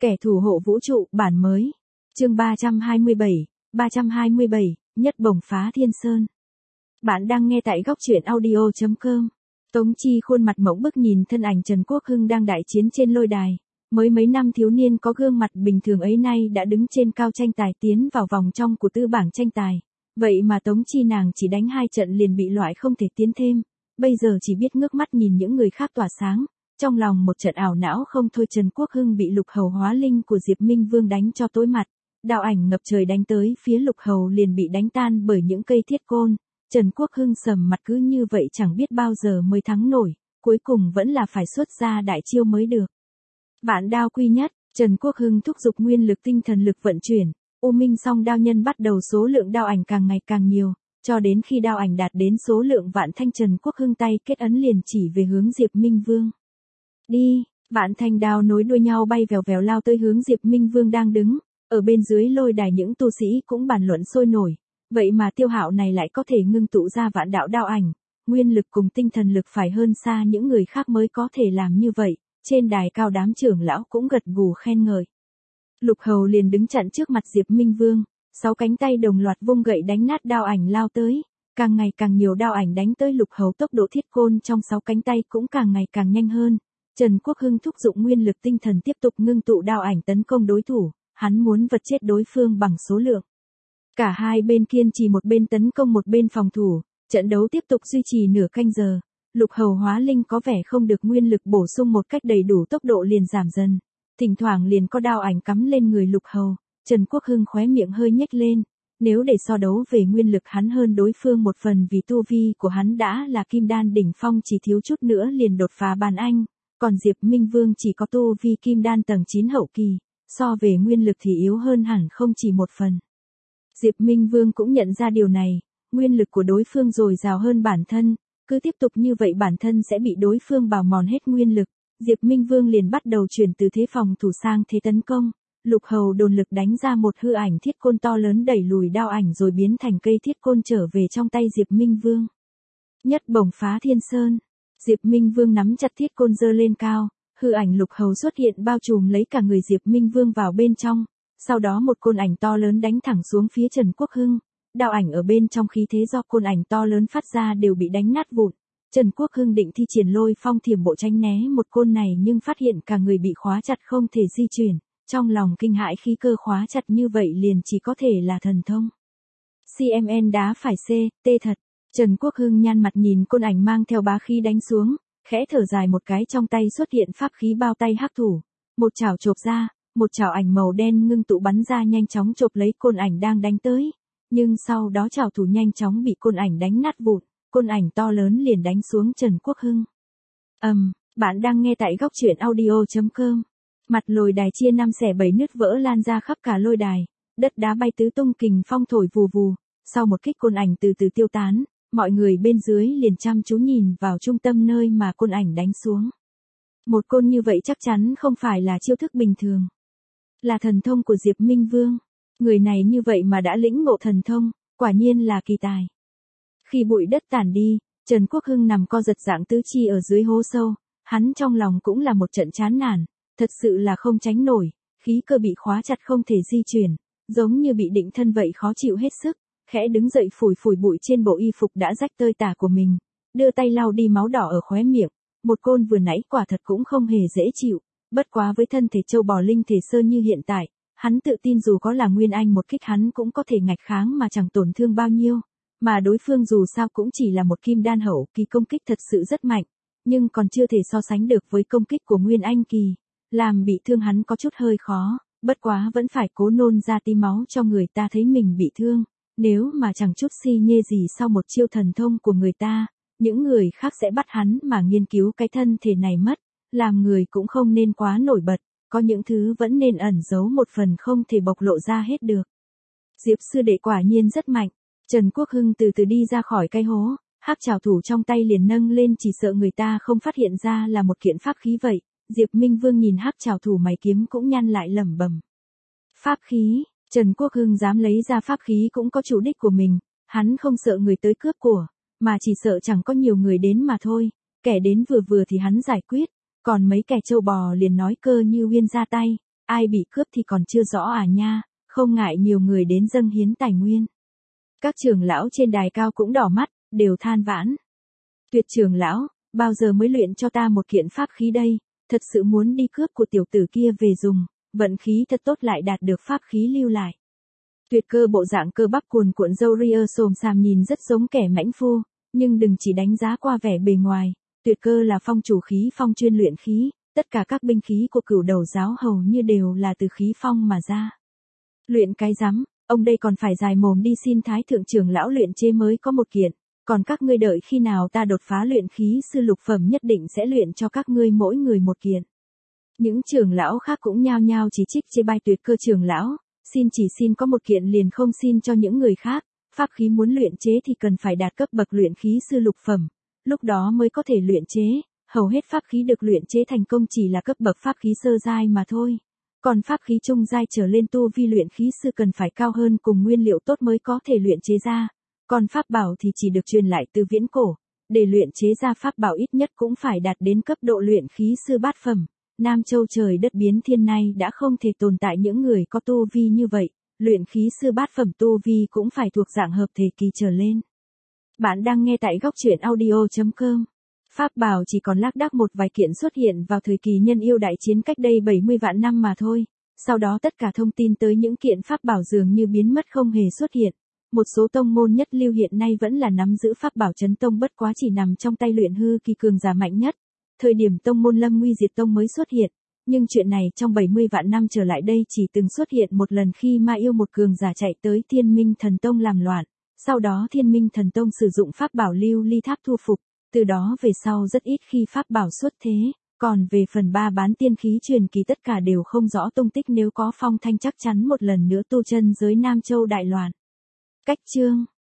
Kẻ thủ hộ vũ trụ, bản mới. Chương 327, nhất bổng phá thiên sơn. Bạn đang nghe tại góc truyện audio.com. Tống Chi khuôn mặt mộng bức nhìn thân ảnh Trần Quốc Hưng đang đại chiến trên lôi đài. Mới mấy năm thiếu niên có gương mặt bình thường ấy nay đã đứng trên cao tranh tài tiến vào vòng trong của tư bảng tranh tài. Vậy mà Tống Chi nàng chỉ đánh 2 trận liền bị loại không thể tiến thêm. Bây giờ chỉ biết ngước mắt nhìn những người khác tỏa sáng. Trong lòng một trận ảo não không thôi, Trần Quốc Hưng bị Lục Hầu hóa linh của Diệp Minh Vương đánh cho tối mặt. Đạo ảnh ngập trời đánh tới phía Lục Hầu liền bị đánh tan bởi những cây thiết côn. Trần Quốc Hưng sầm mặt, cứ như vậy chẳng biết bao giờ mới thắng nổi, cuối cùng vẫn là phải xuất ra đại chiêu mới được. Vạn đao quy nhất, Trần Quốc Hưng thúc giục nguyên lực tinh thần lực vận chuyển, U Minh Song đao nhân bắt đầu số lượng đao ảnh càng ngày càng nhiều, cho đến khi đao ảnh đạt đến số lượng vạn thanh, Trần Quốc Hưng tay kết ấn liền chỉ về hướng Diệp Minh Vương. Đi, vạn thanh đao nối đuôi nhau bay vèo vèo lao tới hướng Diệp Minh Vương đang đứng. Ở bên dưới lôi đài những tu sĩ cũng bàn luận sôi nổi, vậy mà Tiêu Hạo này lại có thể ngưng tụ ra vạn đạo đao ảnh, nguyên lực cùng tinh thần lực phải hơn xa những người khác mới có thể làm như vậy. Trên đài cao đám trưởng lão cũng gật gù khen ngợi. Lục Hầu liền đứng chặn trước mặt Diệp Minh Vương, 6 cánh tay đồng loạt vung gậy đánh nát đao ảnh lao tới, càng ngày càng nhiều đao ảnh đánh tới Lục Hầu, tốc độ thiết côn trong 6 cánh tay cũng càng ngày càng nhanh hơn. Trần Quốc Hưng thúc dụng nguyên lực tinh thần tiếp tục ngưng tụ đao ảnh tấn công đối thủ, hắn muốn vật chết đối phương bằng số lượng. Cả hai bên kiên trì, một bên tấn công một bên phòng thủ, trận đấu tiếp tục duy trì nửa canh giờ. Lục Hầu hóa linh có vẻ không được nguyên lực bổ sung một cách đầy đủ, tốc độ liền giảm dần. Thỉnh thoảng liền có đao ảnh cắm lên người Lục Hầu, Trần Quốc Hưng khóe miệng hơi nhếch lên. Nếu để so đấu về nguyên lực hắn hơn đối phương một phần, vì tu vi của hắn đã là kim đan đỉnh phong, chỉ thiếu chút nữa liền đột phá bàn anh. Còn Diệp Minh Vương chỉ có tu vi kim đan tầng 9 hậu kỳ, so về nguyên lực thì yếu hơn hẳn không chỉ một phần. Diệp Minh Vương cũng nhận ra điều này, nguyên lực của đối phương dồi dào hơn bản thân, cứ tiếp tục như vậy bản thân sẽ bị đối phương bào mòn hết nguyên lực. Diệp Minh Vương liền bắt đầu chuyển từ thế phòng thủ sang thế tấn công. Lục Hầu đồn lực đánh ra một hư ảnh thiết côn to lớn đẩy lùi đao ảnh rồi biến thành cây thiết côn trở về trong tay Diệp Minh Vương. Nhất bổng phá thiên sơn. Diệp Minh Vương nắm chặt thiết côn giơ lên cao, hư ảnh Lục Hầu xuất hiện bao trùm lấy cả người Diệp Minh Vương vào bên trong. Sau đó một côn ảnh to lớn đánh thẳng xuống phía Trần Quốc Hưng. Đao ảnh ở bên trong khí thế do côn ảnh to lớn phát ra đều bị đánh nát vụn. Trần Quốc Hưng định thi triển Lôi Phong Thiểm Bộ tránh né một côn này, nhưng phát hiện cả người bị khóa chặt không thể di chuyển. Trong lòng kinh hãi, khí cơ khóa chặt như vậy liền chỉ có thể là thần thông. CMN đá phải C, thật. Trần Quốc Hưng nhăn mặt nhìn côn ảnh mang theo bá khí đánh xuống, khẽ thở dài một cái, trong tay xuất hiện pháp khí bao tay hắc thủ. Một chảo chộp ra, một chảo ảnh màu đen ngưng tụ bắn ra nhanh chóng chộp lấy côn ảnh đang đánh tới. Nhưng sau đó chảo thủ nhanh chóng bị côn ảnh đánh nát vụn, côn ảnh to lớn liền đánh xuống Trần Quốc Hưng. Bạn đang nghe tại góc truyện audio.com. Mặt lôi đài chia 5 xẻ 7 nứt vỡ lan ra khắp cả lôi đài, đất đá bay tứ tung, kình phong thổi vù vù. Sau một kích côn ảnh từ từ tiêu tán, mọi người bên dưới liền chăm chú nhìn vào trung tâm nơi mà côn ảnh đánh xuống. Một côn như vậy chắc chắn không phải là chiêu thức bình thường, là thần thông của Diệp Minh Vương. Người này như vậy mà đã lĩnh ngộ thần thông, quả nhiên là kỳ tài. Khi bụi đất tản đi, Trần Quốc Hưng nằm co giật dạng tứ chi ở dưới hố sâu, hắn trong lòng cũng là một trận chán nản, thật sự là không tránh nổi, khí cơ bị khóa chặt không thể di chuyển, giống như bị định thân vậy, khó chịu hết sức. Khẽ đứng dậy phủi phủi bụi trên bộ y phục đã rách tơi tả của mình, đưa tay lau đi máu đỏ ở khóe miệng. Một côn vừa nãy quả thật cũng không hề dễ chịu, bất quá với thân thể châu bò linh thể sơn như hiện tại, hắn tự tin dù có là nguyên anh một kích hắn cũng có thể ngạch kháng mà chẳng tổn thương bao nhiêu. Mà đối phương dù sao cũng chỉ là một kim đan hậu kỳ, công kích thật sự rất mạnh, nhưng còn chưa thể so sánh được với công kích của nguyên anh kỳ. Làm bị thương hắn có chút hơi khó, bất quá vẫn phải cố nôn ra tí máu cho người ta thấy mình bị thương. Nếu mà chẳng chút si nhê gì sau một chiêu thần thông của người ta, những người khác sẽ bắt hắn mà nghiên cứu cái thân thể này mất. Làm người cũng không nên quá nổi bật, có những thứ vẫn nên ẩn giấu một phần, không thể bộc lộ ra hết được. Diệp sư đệ quả nhiên rất mạnh. Trần Quốc Hưng từ từ đi ra khỏi cái hố, hắc trảo thủ trong tay liền nâng lên, chỉ sợ người ta không phát hiện ra là một kiện pháp khí vậy. Diệp Minh Vương nhìn hắc trảo thủ mày kiếm cũng nhăn lại, lẩm bẩm. Pháp khí, Trần Quốc Hưng dám lấy ra pháp khí cũng có chủ đích của mình, hắn không sợ người tới cướp của, mà chỉ sợ chẳng có nhiều người đến mà thôi, kẻ đến vừa vừa thì hắn giải quyết, còn mấy kẻ trâu bò liền nói cơ như uyên ra tay, ai bị cướp thì còn chưa rõ à nha, không ngại nhiều người đến dâng hiến tài nguyên. Các trưởng lão trên đài cao cũng đỏ mắt, đều than vãn. Tuyệt trưởng lão, bao giờ mới luyện cho ta một kiện pháp khí đây, thật sự muốn đi cướp của tiểu tử kia về dùng, vận khí thật tốt lại đạt được pháp khí lưu lại. Tuyệt Cơ bộ dạng cơ bắp cuồn cuộn râu ria xồm xàm nhìn rất giống kẻ mãnh phu, nhưng đừng chỉ đánh giá qua vẻ bề ngoài, Tuyệt Cơ là phong chủ khí phong chuyên luyện khí, tất cả các binh khí của Cửu Đầu giáo hầu như đều là từ khí phong mà ra. Luyện cái rắm, ông đây còn phải dài mồm đi xin thái thượng trưởng lão luyện chế mới có một kiện, còn các ngươi đợi khi nào ta đột phá luyện khí sư lục phẩm nhất định sẽ luyện cho các ngươi mỗi người một kiện. Những trưởng lão khác cũng nhao nhao chỉ trích chê bai Tuyệt Cơ trưởng lão, xin chỉ xin có một kiện liền không xin cho những người khác, pháp khí muốn luyện chế thì cần phải đạt cấp bậc luyện khí sư lục phẩm, lúc đó mới có thể luyện chế, hầu hết pháp khí được luyện chế thành công chỉ là cấp bậc pháp khí sơ giai mà thôi. Còn pháp khí trung giai trở lên tu vi luyện khí sư cần phải cao hơn cùng nguyên liệu tốt mới có thể luyện chế ra, còn pháp bảo thì chỉ được truyền lại từ viễn cổ, để luyện chế ra pháp bảo ít nhất cũng phải đạt đến cấp độ luyện khí sư bát phẩm. Nam Châu trời đất biến thiên nay đã không thể tồn tại những người có tu vi như vậy, luyện khí sư bát phẩm tu vi cũng phải thuộc dạng hợp thể kỳ trở lên. Bạn đang nghe tại góc truyện audio.com. Pháp bảo chỉ còn lác đác một vài kiện xuất hiện vào thời kỳ nhân yêu đại chiến cách đây 70 vạn năm mà thôi, sau đó tất cả thông tin tới những kiện pháp bảo dường như biến mất không hề xuất hiện. Một số tông môn nhất lưu hiện nay vẫn là nắm giữ pháp bảo chấn tông bất quá chỉ nằm trong tay luyện hư kỳ cường giả mạnh nhất. Thời điểm tông môn lâm nguy diệt tông mới xuất hiện, nhưng chuyện này trong 70 vạn năm trở lại đây chỉ từng xuất hiện một lần khi ma yêu một cường giả chạy tới Thiên Minh Thần Tông làm loạn, sau đó Thiên Minh Thần Tông sử dụng pháp bảo lưu ly tháp thu phục, từ đó về sau rất ít khi pháp bảo xuất thế, còn về phần ba bán tiên khí truyền kỳ tất cả đều không rõ tung tích nếu có Phong Thanh chắc chắn một lần nữa tu chân giới Nam Châu đại loạn. Cách chương